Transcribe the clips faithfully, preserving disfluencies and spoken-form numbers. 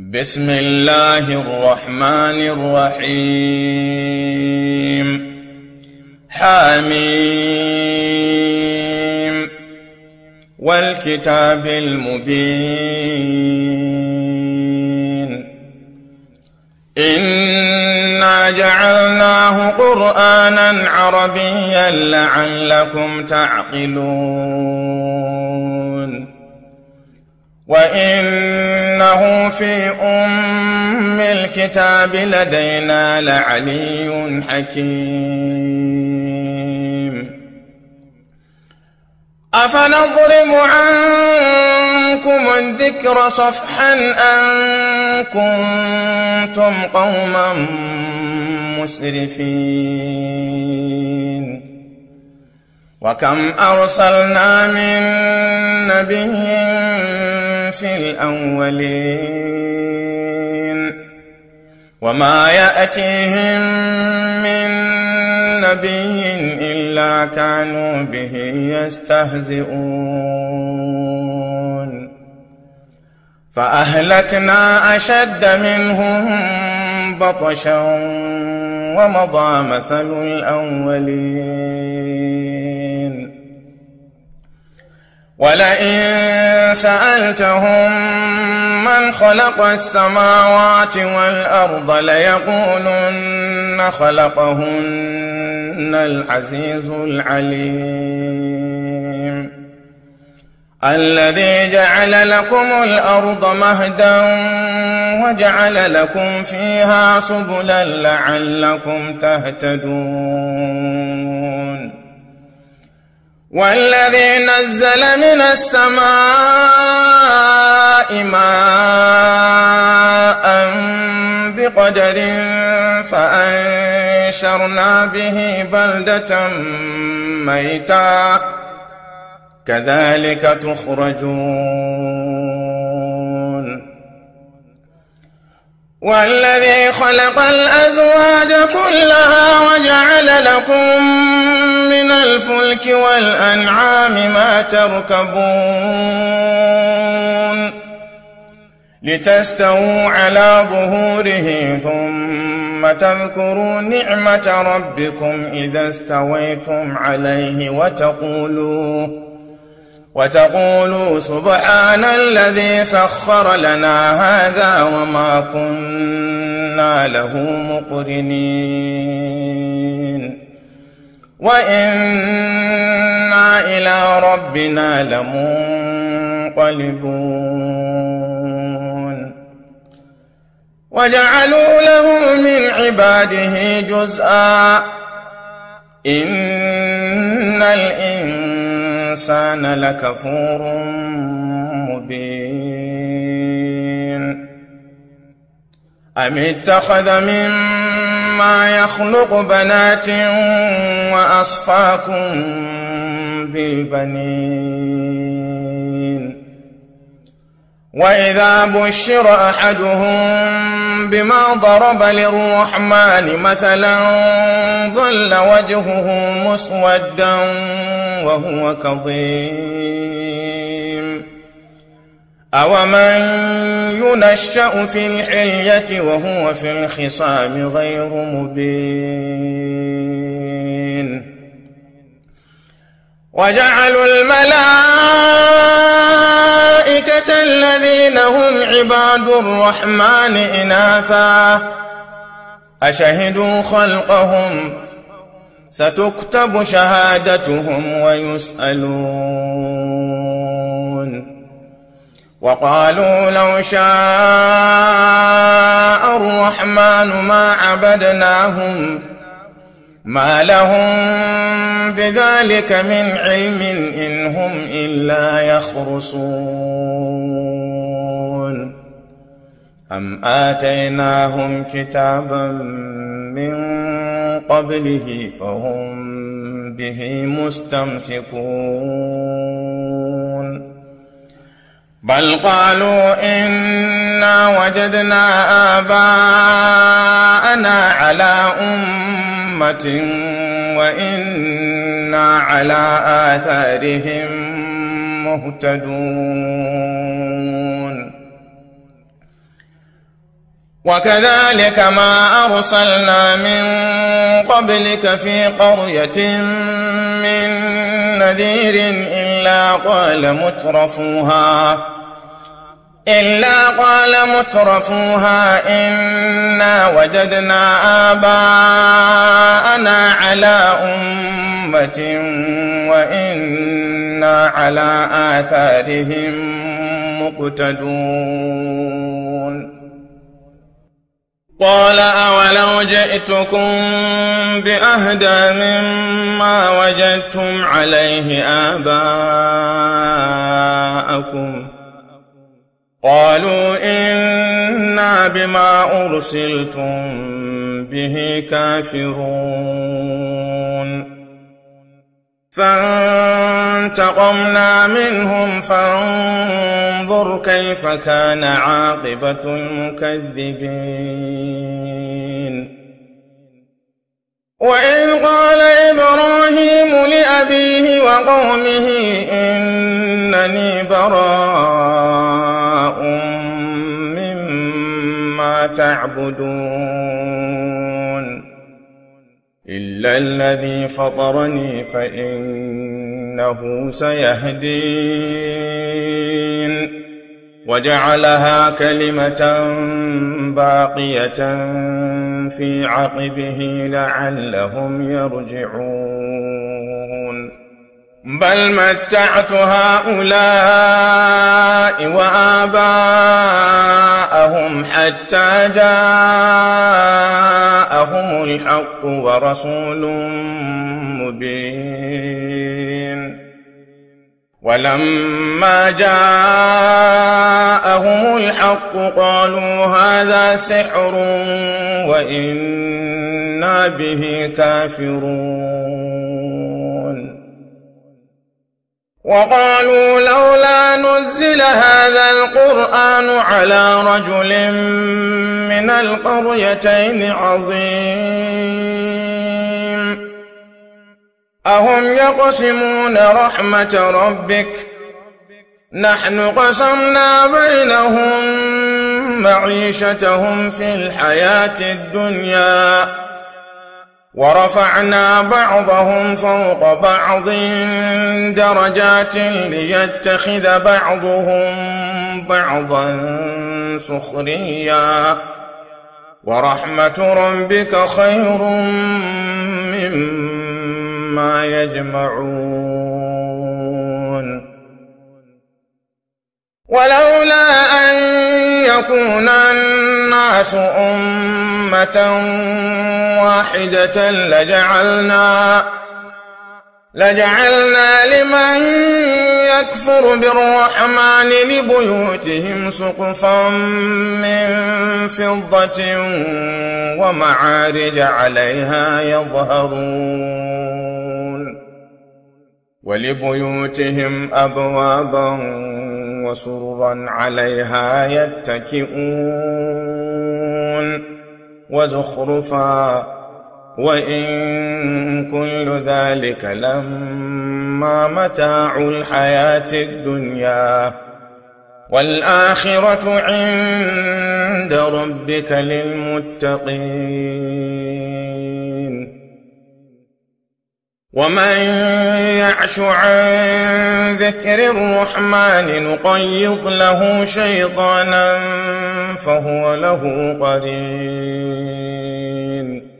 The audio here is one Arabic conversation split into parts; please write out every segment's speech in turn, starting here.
بسم الله الرحمن الرحيم. حميم والكتاب المبين. إنا جعلناه قرآنا عربيا لعلكم تعقلون. وإنه في أم الكتاب لدينا لعلي حكيم. أفنضرب عنكم الذكر صفحا أن كنتم قوما مسرفين. وكم أرسلنا من نبي في الأولين وما يأتيهم من نبي إلا كانوا به يستهزئون. فأهلكنا أشد منهم بطشا ومضى مثل الأولين. ولئن سألتهم من خلق السماوات والأرض ليقولن خلقهن العزيز العليم الذي جعل لكم الأرض مهدا وجعل لكم فيها سبلا لعلكم تهتدون. والذي نزل من السماء ماء بقدر فأنشرنا به بلدة ميتا كذلك تخرجون. والذي خلق الأزواج كلها وجعل لكم من الفلك والأنعام ما تركبون لتستووا على ظهوره ثم تذكروا نعمة ربكم إذا استويتم عليه وتقولوا وتقولوا سبحان الذي سخر لنا هذا وما كنا له مقرنين وإنا إلى ربنا لمنقلبون. وجعلوا له من عباده جزءا إن الإنسان لكفور مبين. أم اتخذ مما يخلق بنات وأصفاكم بالبنين. وإذا بشر أحدهم بما ضرب للرحمن مثلا ظل وجهه مسودا وهو كظيم. أومن ينشأ في الحلية وهو في الخصام غير مبين. وجعلوا الملائكة الذين هم عباد الرحمن إناثا أشهدوا خلقهم ستكتب شهادتهم ويسألون. وقالوا لو شاء الرحمن ما عبدناهم ما لهم بذلك من علم إن هم إلا يخرصون. أم آتيناهم كتابا من قبله فهم به مستمسكون. بل قالوا إنا وجدنا آباءنا على أمة وإنا على آثارهم مهتدون. وكذلك ما أرسلنا من قبلك في قرية من نذير إلا قال مترفوها إلا قال مترفوها إنا وجدنا آباءنا على أمة وإنا على آثارهم مقتدون قال أولو جئتكم بأهدى مما وجدتم عليه آباءكم قالوا إنا بما أرسلتم به كافرون فانتقمنا منهم فانظر كيف كان عاقبة المكذبين وإذ قال إبراهيم لأبيه وقومه إنني براء مما تعبدون إلا الذي فطرني فإنه سيهدين وجعلها كلمة باقية في عقبه لعلهم يرجعون بل متعت هؤلاء وآباءهم حتى جاءهم الحق ورسول مبين ولما جاءهم الحق قالوا هذا سحر وإنا به كافرون وقالوا لولا نزل هذا القرآن على رجل من القريتين عظيم أهم يقسمون رحمة ربك نحن قسمنا بينهم معيشتهم في الحياة الدنيا ورفعنا بعضهم فوق بعض درجات ليتخذ بعضهم بعضا سخريا ورحمة ربك خير مما يجمعون ولولا أن يكون الناس أمة واحدة لجعلنا لجعلنا لمن يكفر بالرحمن لبيوتهم سقفا من فضة ومعارج عليها يظهرون ولبيوتهم أبوابا وسررا عليها يتكئون وزخرفا وإن كل ذلك لما متاع الحياة الدنيا والآخرة عند ربك للمتقين ومن يعش عن ذكر الرحمن نقيض له شيطانا فهو له قرين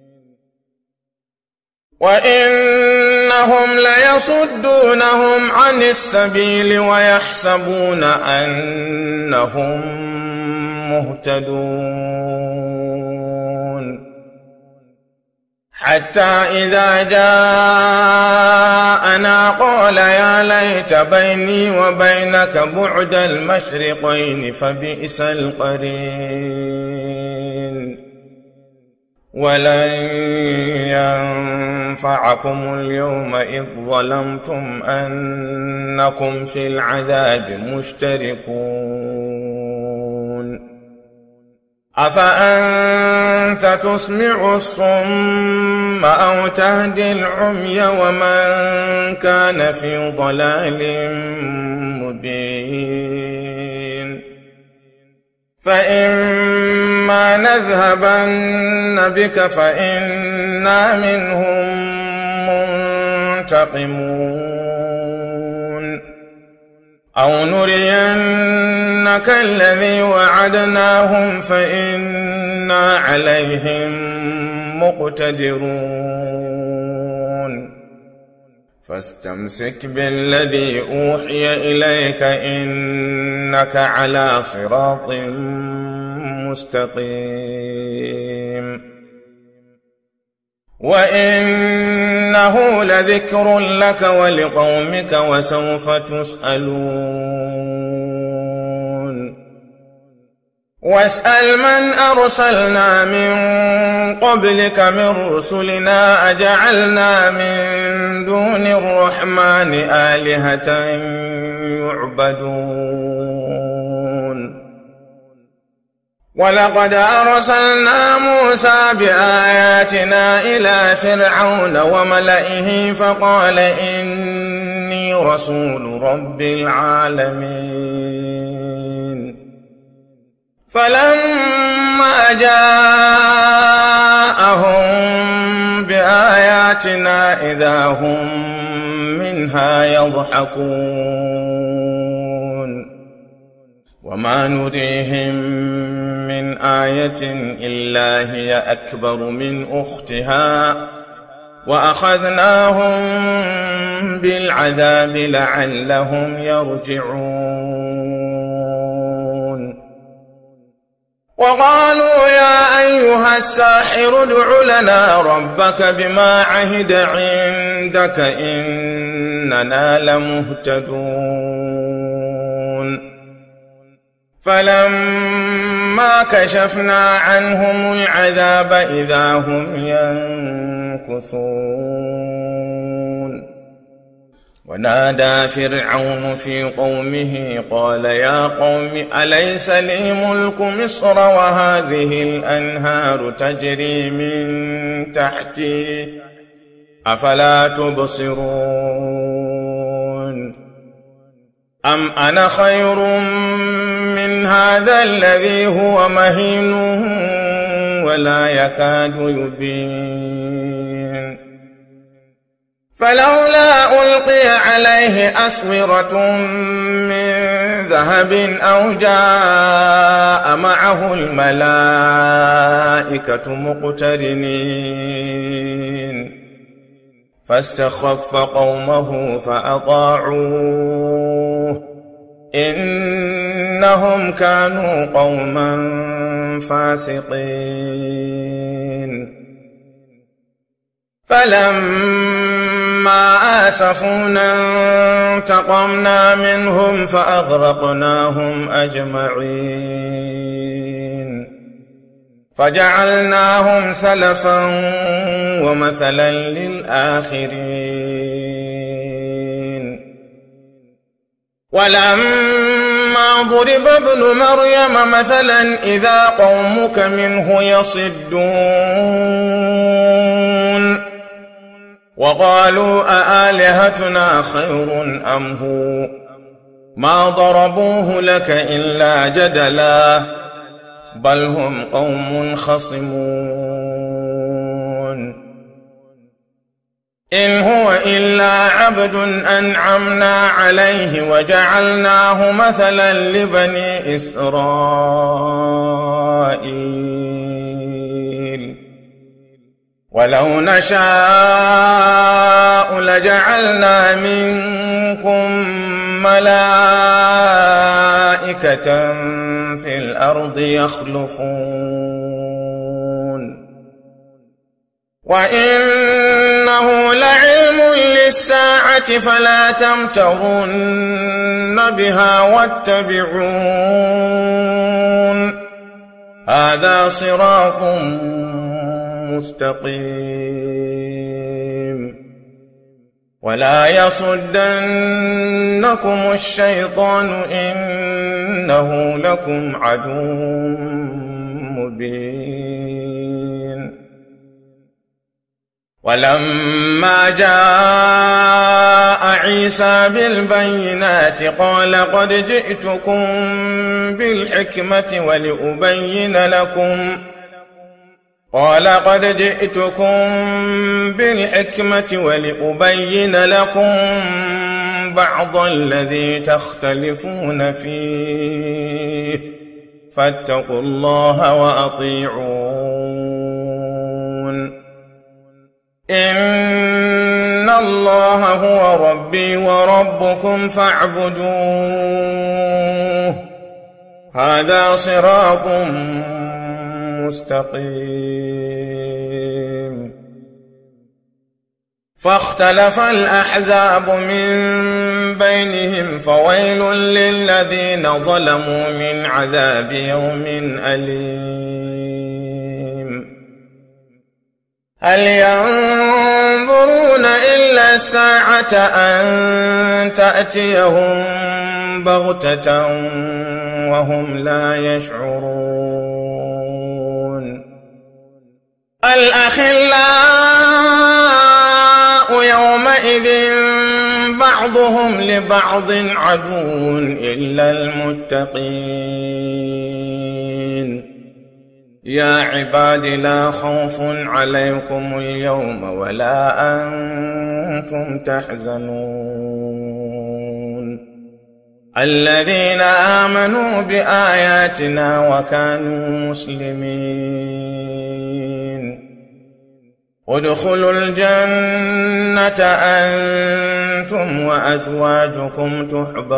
وإنهم ليصدونهم عن السبيل ويحسبون أنهم مهتدون حتى إذا جاءنا قال يا ليت بيني وبينك بعد المشرقين فبئس القرين ولن ينفعكم اليوم إذ ظلمتم أنكم في العذاب مشتركون أفأنت تسمع الصم أو تهدي العمي ومن كان في ضلال مبين فإما فإما نذهبن بك فإنا منهم منتقمون أو نرينك الذي وعدناهم فإنا عليهم مقتدرون فاستمسك بالذي أوحي إليك إنك على صراط مستقيم وإنه لذكر لك ولقومك وسوف تسألون واسأل من أرسلنا من قبلك من رسلنا أجعلنا من دون الرحمن آلهة يعبدون ولقد أرسلنا موسى بآياتنا إلى فرعون وملئه فقال إني رسول رب العالمين فلما جاءهم بآياتنا إذا هم منها يضحكون وما نريهم من آية إلا هي أكبر من أختها وأخذناهم بالعذاب لعلهم يرجعون وقالوا يا أيها الساحر ادع لنا ربك بما عهد عندك إننا لمهتدون فلما كشفنا عنهم العذاب إذا هم ينكثون ونادى فرعون في قومه قال يا قوم أليس لي ملك مصر وهذه الأنهار تجري من تحتي أفلا تبصرون أم أنا خير من هذا الذي هو مهين ولا يكاد يبين فلولا ألقي عليه أسورة من ذهب أو جاء معه الملائكة مقترنين فاستخف قومه فأطاعوه إنهم كانوا قوما فاسقين فلما آسفونا انتقمنا منهم فأغرقناهم أجمعين فجعلناهم سلفا ومثلا للآخرين ولما ضرب ابن مريم مثلا إذا قومك منه يصدون وقالوا أآلهتنا خير أم هو ما ضربوه لك إلا جدلا بل هم قوم خصمون إن هو إلا عبد أنعمنا عليه وجعلناه مثلا لبني إسرائيل ولو نشاء لجعلنا منكم ملائكة في الأرض يخلفون وإنه لعلم للساعة فلا تمترن بها واتبعون هذا صراط مستقيم ولا يصدنكم الشيطان إنه لكم عدو مبين ولما جاء عيسى بالبينات قال قد جئتكم بالحكمة ولأبين لكم قال قد جئتكم بالحكمة ولأبين لكم بعض الذي تختلفون فيه فاتقوا الله وأطيعون إن الله هو ربي وربكم فاعبدوه هذا صراط مستقيم. فاختلف الأحزاب من بينهم فويل للذين ظلموا من عذاب يوم أليم. هل ينظرون إلا الساعة أن تأتيهم بغتة وهم لا يشعرون. الأخلاء يومئذ بعضهم لبعض عدو إلا المتقين. يا عباد لا خوف عليكم اليوم ولا أنتم تحزنون الذين آمنوا بآياتنا وكانوا مسلمين. ادخلوا الجنة أنتم وأزواجكم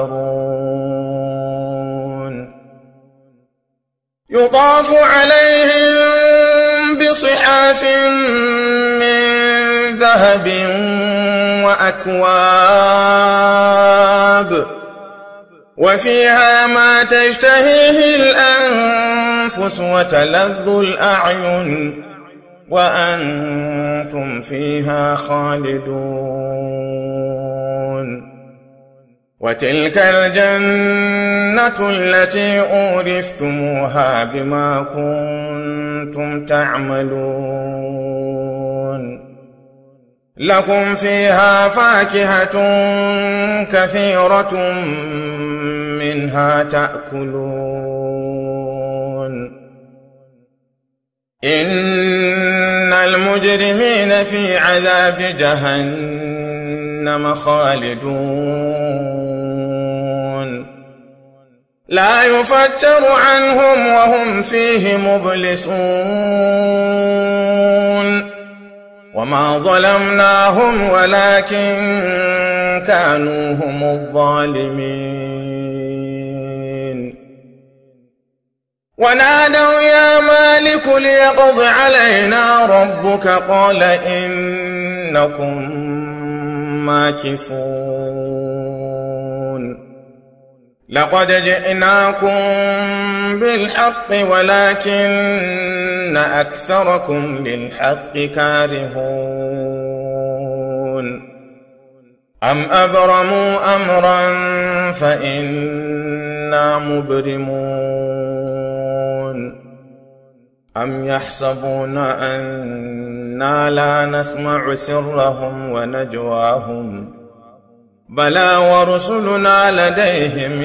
تحبرون يطاف عليهم بصحاف من ذهب وأكواب وفيها ما تشتهيه الأنفس وتلذ الأعين وأنتم فيها خالدون. وتلك الجنة التي أورثتموها بما كنتم تعملون لكم فيها فاكهة كثيرة منها تأكلون. إن المجرمين في عذاب جهنم خالدون لا يفتر عنهم وهم فيه مبلسون. وما ظلمناهم ولكن كانوا هم الظالمين. ونادوا يا مالك ليقض علينا ربك قال إنكم ماكثون. لقد جئناكم بالحق ولكن أكثركم للحق كارهون. أم أبرموا أمرا فإنا مبرمون. أم يحسبون أنا لا نسمع سرهم ونجواهم بلى ورسلنا لديهم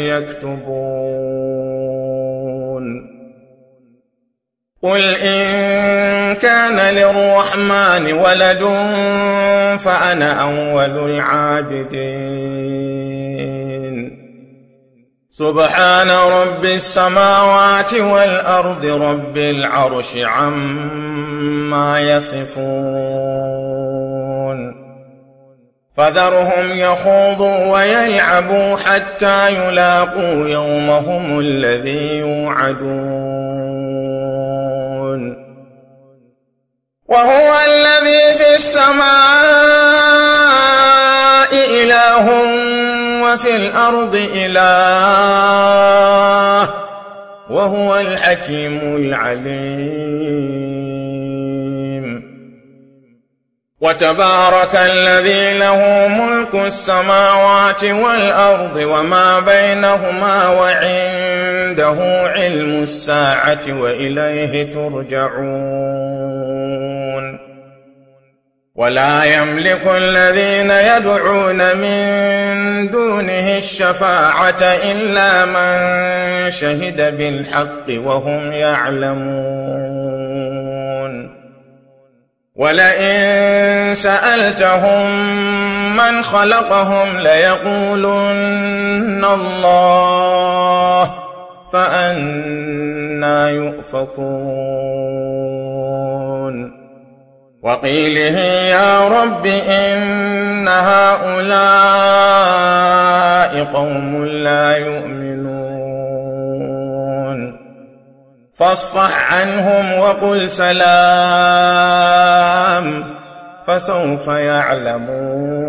يكتبون. قل إن كان للرحمن ولد فأنا أول العابدين. سبحان رب السماوات والأرض رب العرش عما يصفون. فذرهم يخوضوا ويلعبوا حتى يلاقوا يومهم الذي يوعدون. وهو الذي في السماء إله وفي الأرض إله وهو الحكيم العليم. وتبارك الذي له ملك السماوات والأرض وما بينهما وعنده علم الساعة وإليه ترجعون. ولا يملك الذين يدعون من دونه الشفاعة إلا من شهد بالحق وهم يعلمون. ولئن سألتهم من خلقهم ليقولن الله فأنى يؤفكون. وقيله يا رب إن هؤلاء قوم لا يؤمنون فاصفح عنهم وقل سلام فسوف يعلمون.